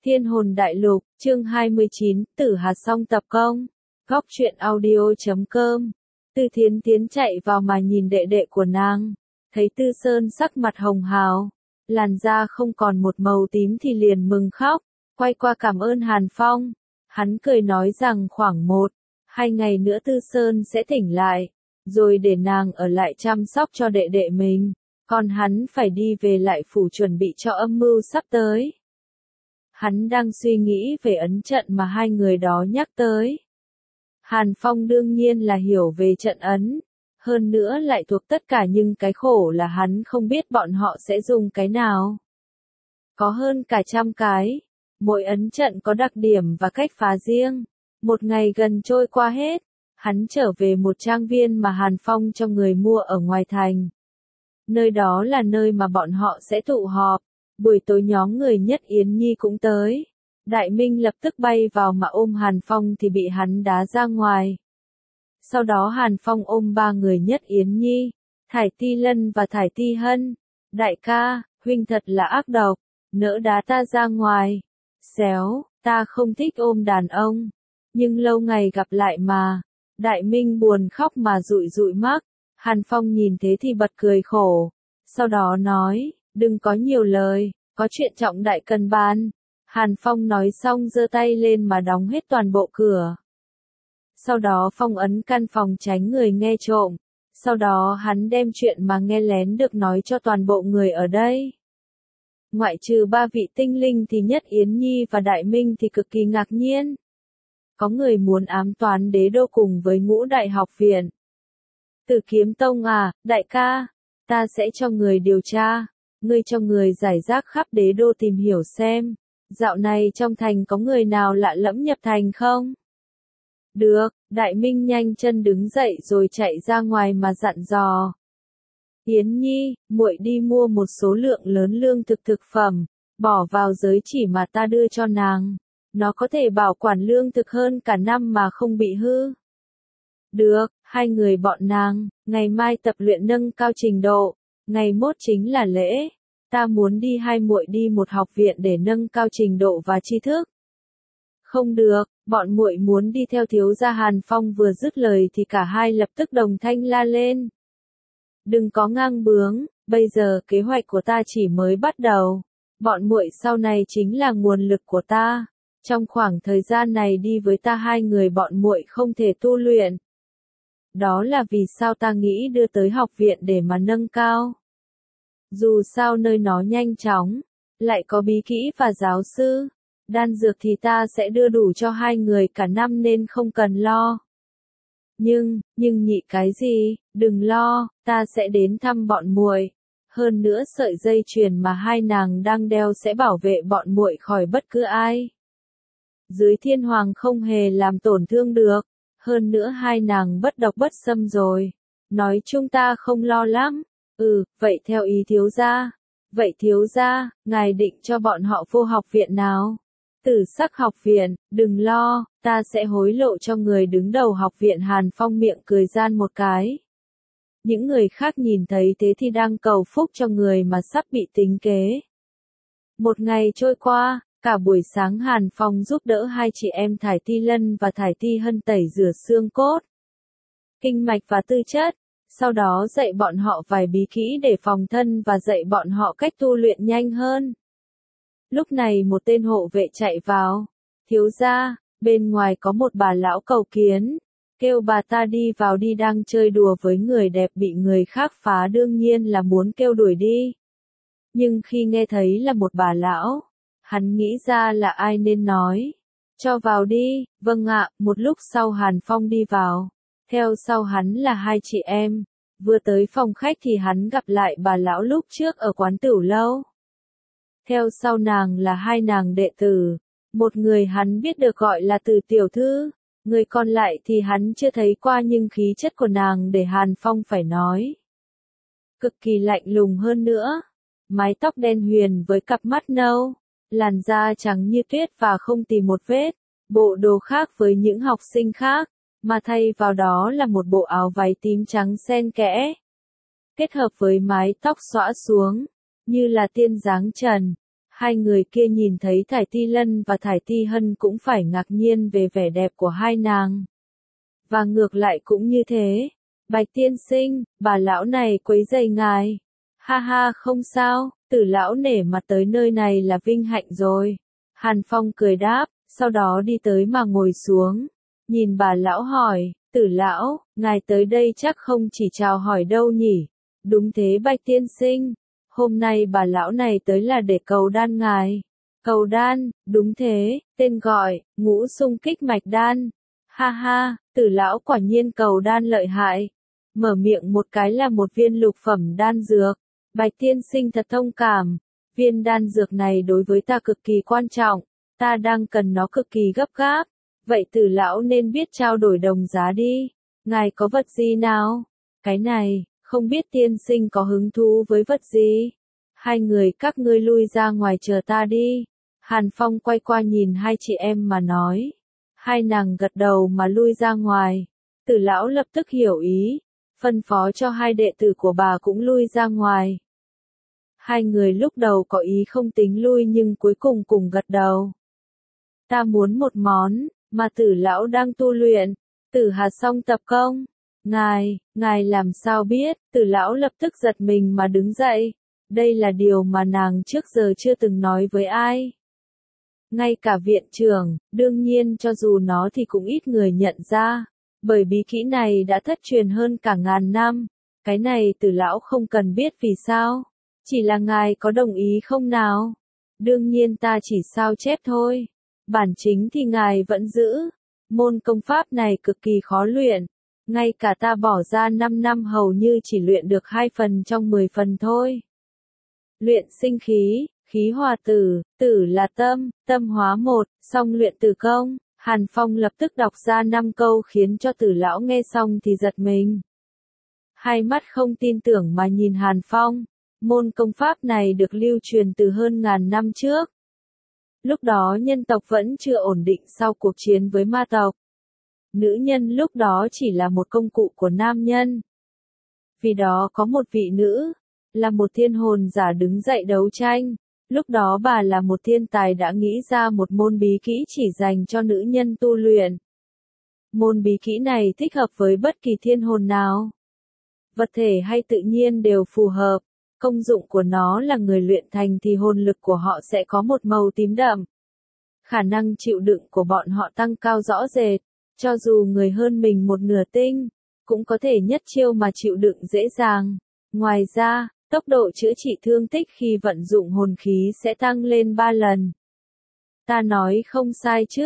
Thiên hồn đại lục, chương 29, Tử Hà Song tập công. Góc truyện audio.com. Tư Thiến Thiến chạy vào mà nhìn đệ đệ của nàng. Thấy Tư Sơn sắc mặt hồng hào. Làn da không còn một màu tím thì liền mừng khóc. Quay qua cảm ơn Hàn Phong. Hắn cười nói rằng khoảng 1-2 ngày nữa Tư Sơn sẽ tỉnh lại. Rồi để nàng ở lại chăm sóc cho đệ đệ mình. Còn hắn phải đi về lại phủ chuẩn bị cho âm mưu sắp tới. Hắn đang suy nghĩ về ấn trận mà hai người đó nhắc tới. Hàn Phong đương nhiên là hiểu về trận ấn, hơn nữa lại thuộc tất cả nhưng cái khổ là hắn không biết bọn họ sẽ dùng cái nào. Có hơn cả 100 cái, mỗi ấn trận có đặc điểm và cách phá riêng. Một ngày gần trôi qua hết, hắn trở về một trang viên mà Hàn Phong cho người mua ở ngoài thành. Nơi đó là nơi mà bọn họ sẽ tụ họp. Buổi tối nhóm người Nhất Yến Nhi cũng tới. Đại Minh lập tức bay vào mà ôm Hàn Phong thì bị hắn đá ra ngoài. Sau đó Hàn Phong ôm 3 người Nhất Yến Nhi, Thải Ti Lân và Thải Ti Hân. Đại ca, huynh thật là ác độc, nỡ đá ta ra ngoài. Xéo, ta không thích ôm đàn ông. Nhưng lâu ngày gặp lại mà. Đại Minh buồn khóc mà dụi dụi mắt. Hàn Phong nhìn thế thì bật cười khổ. Sau đó nói. Đừng có nhiều lời, có chuyện trọng đại cần bàn. Hàn Phong nói xong giơ tay lên mà đóng hết toàn bộ cửa. Sau đó phong ấn căn phòng tránh người nghe trộm. Sau đó hắn đem chuyện mà nghe lén được nói cho toàn bộ người ở đây. Ngoại trừ 3 vị tinh linh thì Nhất Yến Nhi và Đại Minh thì cực kỳ ngạc nhiên. Có người muốn ám toán đế đô cùng với Ngũ Đại học viện. Tử Kiếm Tông à, đại ca, ta sẽ cho người điều tra. Ngươi cho người giải rác khắp đế đô tìm hiểu xem, dạo này trong thành có người nào lạ lẫm nhập thành không? Được, Đại Minh nhanh chân đứng dậy rồi chạy ra ngoài mà dặn dò. Yến Nhi, muội đi mua một số lượng lớn lương thực phẩm, bỏ vào giới chỉ mà ta đưa cho nàng. Nó có thể bảo quản lương thực hơn cả năm mà không bị hư. Được, hai người bọn nàng, ngày mai tập luyện nâng cao trình độ. Ngày mốt chính là lễ, ta muốn đi hai muội đi một học viện để nâng cao trình độ và tri thức. Không được, bọn muội muốn đi theo thiếu gia. Hàn Phong vừa dứt lời thì cả hai lập tức đồng thanh la lên. Đừng có ngang bướng, bây giờ kế hoạch của ta chỉ mới bắt đầu. Bọn muội sau này chính là nguồn lực của ta. Trong khoảng thời gian này đi với ta hai người bọn muội không thể tu luyện. Đó là vì sao ta nghĩ đưa tới học viện để mà nâng cao. Dù sao nơi nó nhanh chóng, lại có bí kỹ và giáo sư, đan dược thì ta sẽ đưa đủ cho hai người cả năm nên không cần lo. Nhưng nhị cái gì, đừng lo, ta sẽ đến thăm bọn muội. Hơn nữa sợi dây chuyền mà hai nàng đang đeo sẽ bảo vệ bọn muội khỏi bất cứ ai. Dưới thiên hoàng không hề làm tổn thương được, hơn nữa hai nàng bất độc bất xâm rồi. Nói chung ta không lo lắm. Vậy theo ý thiếu gia. Vậy thiếu gia, ngài định cho bọn họ vô học viện nào? Tử Sắc học viện, đừng lo, ta sẽ hối lộ cho người đứng đầu học viện. Hàn Phong miệng cười gian một cái. Những người khác nhìn thấy thế thì đang cầu phúc cho người mà sắp bị tính kế. Một ngày trôi qua, cả buổi sáng Hàn Phong giúp đỡ hai chị em Thải Ti Lân và Thải Ti Hân tẩy rửa xương cốt, kinh mạch và tư chất. Sau đó dạy bọn họ vài bí kỹ để phòng thân và dạy bọn họ cách tu luyện nhanh hơn. Lúc này một tên hộ vệ chạy vào. Thiếu gia, bên ngoài có một bà lão cầu kiến. Kêu bà ta đi vào đi, đang chơi đùa với người đẹp bị người khác phá, đương nhiên là muốn kêu đuổi đi. Nhưng khi nghe thấy là một bà lão, hắn nghĩ ra là ai nên nói. Cho vào đi, vâng ạ. Một lúc sau Hàn Phong đi vào. Theo sau hắn là hai chị em. Vừa tới phòng khách thì hắn gặp lại bà lão lúc trước ở quán tửu lâu. Theo sau nàng là hai nàng đệ tử. Một người hắn biết được gọi là Từ tiểu thư. Người còn lại thì hắn chưa thấy qua, nhưng khí chất của nàng để Hàn Phong phải nói. Cực kỳ lạnh lùng, hơn nữa. Mái tóc đen huyền với cặp mắt nâu. Làn da trắng như tuyết và không tìm một vết. Bộ đồ khác với những học sinh khác. Mà thay vào đó là một bộ áo váy tím trắng xen kẽ. Kết hợp với mái tóc xõa xuống, như là tiên dáng trần. Hai người kia nhìn thấy Thải Ti Lân và Thải Ti Hân cũng phải ngạc nhiên về vẻ đẹp của hai nàng. Và ngược lại cũng như thế. Bạch tiên sinh, bà lão này quấy rầy ngài. Ha ha, không sao, Tử lão nể mặt tới nơi này là vinh hạnh rồi. Hàn Phong cười đáp, sau đó đi tới mà ngồi xuống. Nhìn bà lão hỏi, Tử lão, ngài tới đây chắc không chỉ chào hỏi đâu nhỉ? Đúng thế Bạch tiên sinh. Hôm nay bà lão này tới là để cầu đan ngài. Cầu đan, đúng thế, tên gọi, ngũ xung kích mạch đan. Ha ha, Tử lão quả nhiên cầu đan lợi hại. Mở miệng một cái là một viên lục phẩm đan dược. Bạch tiên sinh thật thông cảm. Viên đan dược này đối với ta cực kỳ quan trọng. Ta đang cần nó cực kỳ gấp gáp. Vậy Tử lão nên biết trao đổi đồng giá đi. Ngài có vật gì nào? Cái này, không biết tiên sinh có hứng thú với vật gì? Hai người các ngươi lui ra ngoài chờ ta đi. Hàn Phong quay qua nhìn hai chị em mà nói. Hai nàng gật đầu mà lui ra ngoài. Tử lão lập tức hiểu ý. Phân phó cho hai đệ tử của bà cũng lui ra ngoài. Hai người lúc đầu có ý không tính lui nhưng cuối cùng cùng gật đầu. Ta muốn một món, mà Tử lão đang tu luyện. Tử Hà Song tập công. Ngài làm sao biết? Tử lão lập tức giật mình mà đứng dậy. Đây là điều mà nàng trước giờ chưa từng nói với ai. Ngay cả viện trưởng, đương nhiên cho dù nó thì cũng ít người nhận ra. Bởi bí kỹ này đã thất truyền hơn cả ngàn năm. Cái này Tử lão không cần biết vì sao. Chỉ là ngài có đồng ý không nào? Đương nhiên ta chỉ sao chép thôi. Bản chính thì ngài vẫn giữ. Môn công pháp này cực kỳ khó luyện. Ngay cả ta bỏ ra 5 năm hầu như chỉ luyện được 2 phần trong 10 phần thôi. Luyện sinh khí, khí hòa tử, tử là tâm, tâm hóa một, xong luyện tử công. Hàn Phong lập tức đọc ra 5 câu khiến cho Tử lão nghe xong thì giật mình. Hai mắt không tin tưởng mà nhìn Hàn Phong. Môn công pháp này được lưu truyền từ hơn ngàn năm trước. Lúc đó nhân tộc vẫn chưa ổn định sau cuộc chiến với ma tộc. Nữ nhân lúc đó chỉ là một công cụ của nam nhân. Vì đó có một vị nữ, là một thiên hồn giả đứng dậy đấu tranh. Lúc đó bà là một thiên tài đã nghĩ ra một môn bí kỹ chỉ dành cho nữ nhân tu luyện. Môn bí kỹ này thích hợp với bất kỳ thiên hồn nào. Vật thể hay tự nhiên đều phù hợp. Công dụng của nó là người luyện thành thì hồn lực của họ sẽ có một màu tím đậm. Khả năng chịu đựng của bọn họ tăng cao rõ rệt. Cho dù người hơn mình một nửa tinh, cũng có thể nhất chiêu mà chịu đựng dễ dàng. Ngoài ra, tốc độ chữa trị thương tích khi vận dụng hồn khí sẽ tăng lên 3 lần. Ta nói không sai chứ?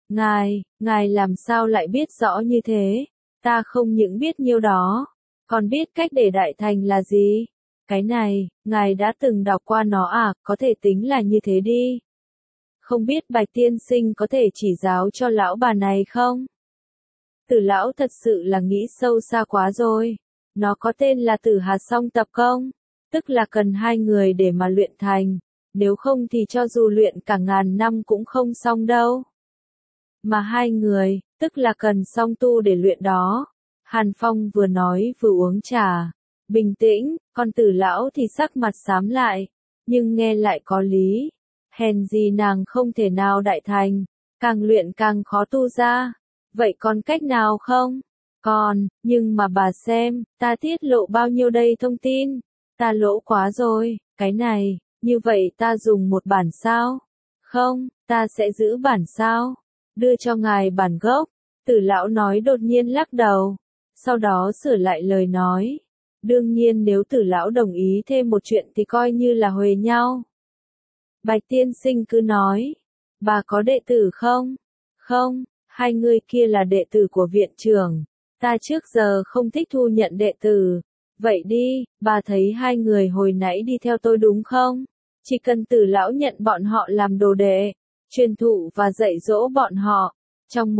Ngài làm sao lại biết rõ như thế? Ta không những biết nhiêu đó, còn biết cách để đại thành là gì? Cái này, ngài đã từng đọc qua nó à, có thể tính là như thế đi. Không biết Bạch tiên sinh có thể chỉ giáo cho lão bà này không? Tử lão thật sự là nghĩ sâu xa quá rồi. Nó có tên là Tử Hà Song tập công, tức là cần 2 người để mà luyện thành, nếu không thì cho dù luyện cả ngàn năm cũng không xong đâu. Mà 2 người, tức là cần song tu để luyện đó. Hàn Phong vừa nói vừa uống trà, bình tĩnh, còn Tử lão thì sắc mặt xám lại, nhưng nghe lại có lý. Hèn gì nàng không thể nào đại thành, càng luyện càng khó tu ra. Vậy còn cách nào không? Còn, nhưng mà bà xem, ta tiết lộ bao nhiêu đây thông tin? Ta lỗ quá rồi, cái này, như vậy ta dùng một bản sao? Không, ta sẽ giữ bản sao? Đưa cho ngài bản gốc. Tử lão nói đột nhiên lắc đầu. Sau đó sửa lại lời nói. Đương nhiên nếu Tử lão đồng ý thêm một chuyện thì coi như là huề nhau. Bạch tiên sinh cứ nói. Bà có đệ tử không? Không, 2 người kia là đệ tử của viện trưởng. Ta trước giờ không thích thu nhận đệ tử. Vậy đi, bà thấy 2 người hồi nãy đi theo tôi đúng không? Chỉ cần Tử lão nhận bọn họ làm đồ đệ, truyền thụ và dạy dỗ bọn họ. Trong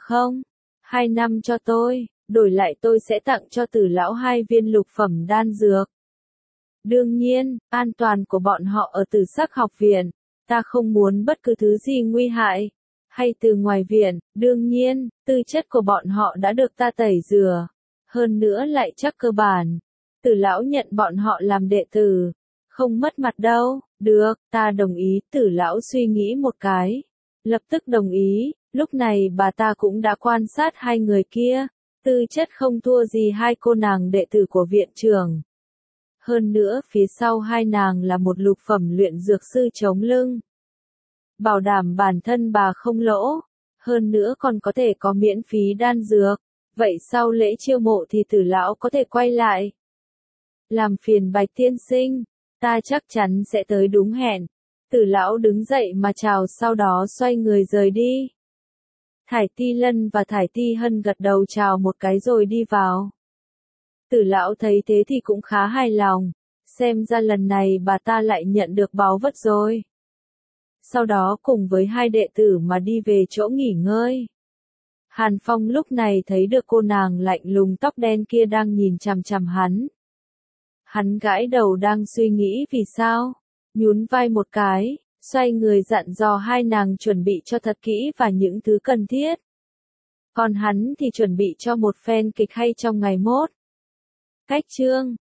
2 năm cho tôi, đổi lại tôi sẽ tặng cho Tử lão 2 viên lục phẩm đan dược. Đương nhiên, an toàn của bọn họ ở Tử Sắc học viện, ta không muốn bất cứ thứ gì nguy hại. Hay từ ngoài viện, đương nhiên, tư chất của bọn họ đã được ta tẩy rửa. Hơn nữa lại chắc cơ bản. Tử lão nhận bọn họ làm đệ tử. Không mất mặt đâu, được, ta đồng ý, Tử lão suy nghĩ một cái. Lập tức đồng ý, lúc này bà ta cũng đã quan sát hai người kia, tư chất không thua gì hai cô nàng đệ tử của viện trưởng. Hơn nữa phía sau hai nàng là một lục phẩm luyện dược sư chống lưng. Bảo đảm bản thân bà không lỗ, hơn nữa còn có thể có miễn phí đan dược, vậy sau lễ chiêu mộ thì Tử lão có thể quay lại. Làm phiền Bạch tiên sinh, ta chắc chắn sẽ tới đúng hẹn. Tử lão đứng dậy mà chào sau đó xoay người rời đi. Thải Ti Lân và Thải Ti Hân gật đầu chào một cái rồi đi vào. Tử lão thấy thế thì cũng khá hài lòng, xem ra lần này bà ta lại nhận được báu vật rồi. Sau đó cùng với hai đệ tử mà đi về chỗ nghỉ ngơi. Hàn Phong lúc này thấy được cô nàng lạnh lùng tóc đen kia đang nhìn chằm chằm hắn. Hắn gãi đầu đang suy nghĩ vì sao, nhún vai một cái, xoay người dặn dò hai nàng chuẩn bị cho thật kỹ và những thứ cần thiết. Còn hắn thì chuẩn bị cho một phen kịch hay trong ngày mốt. Cách chương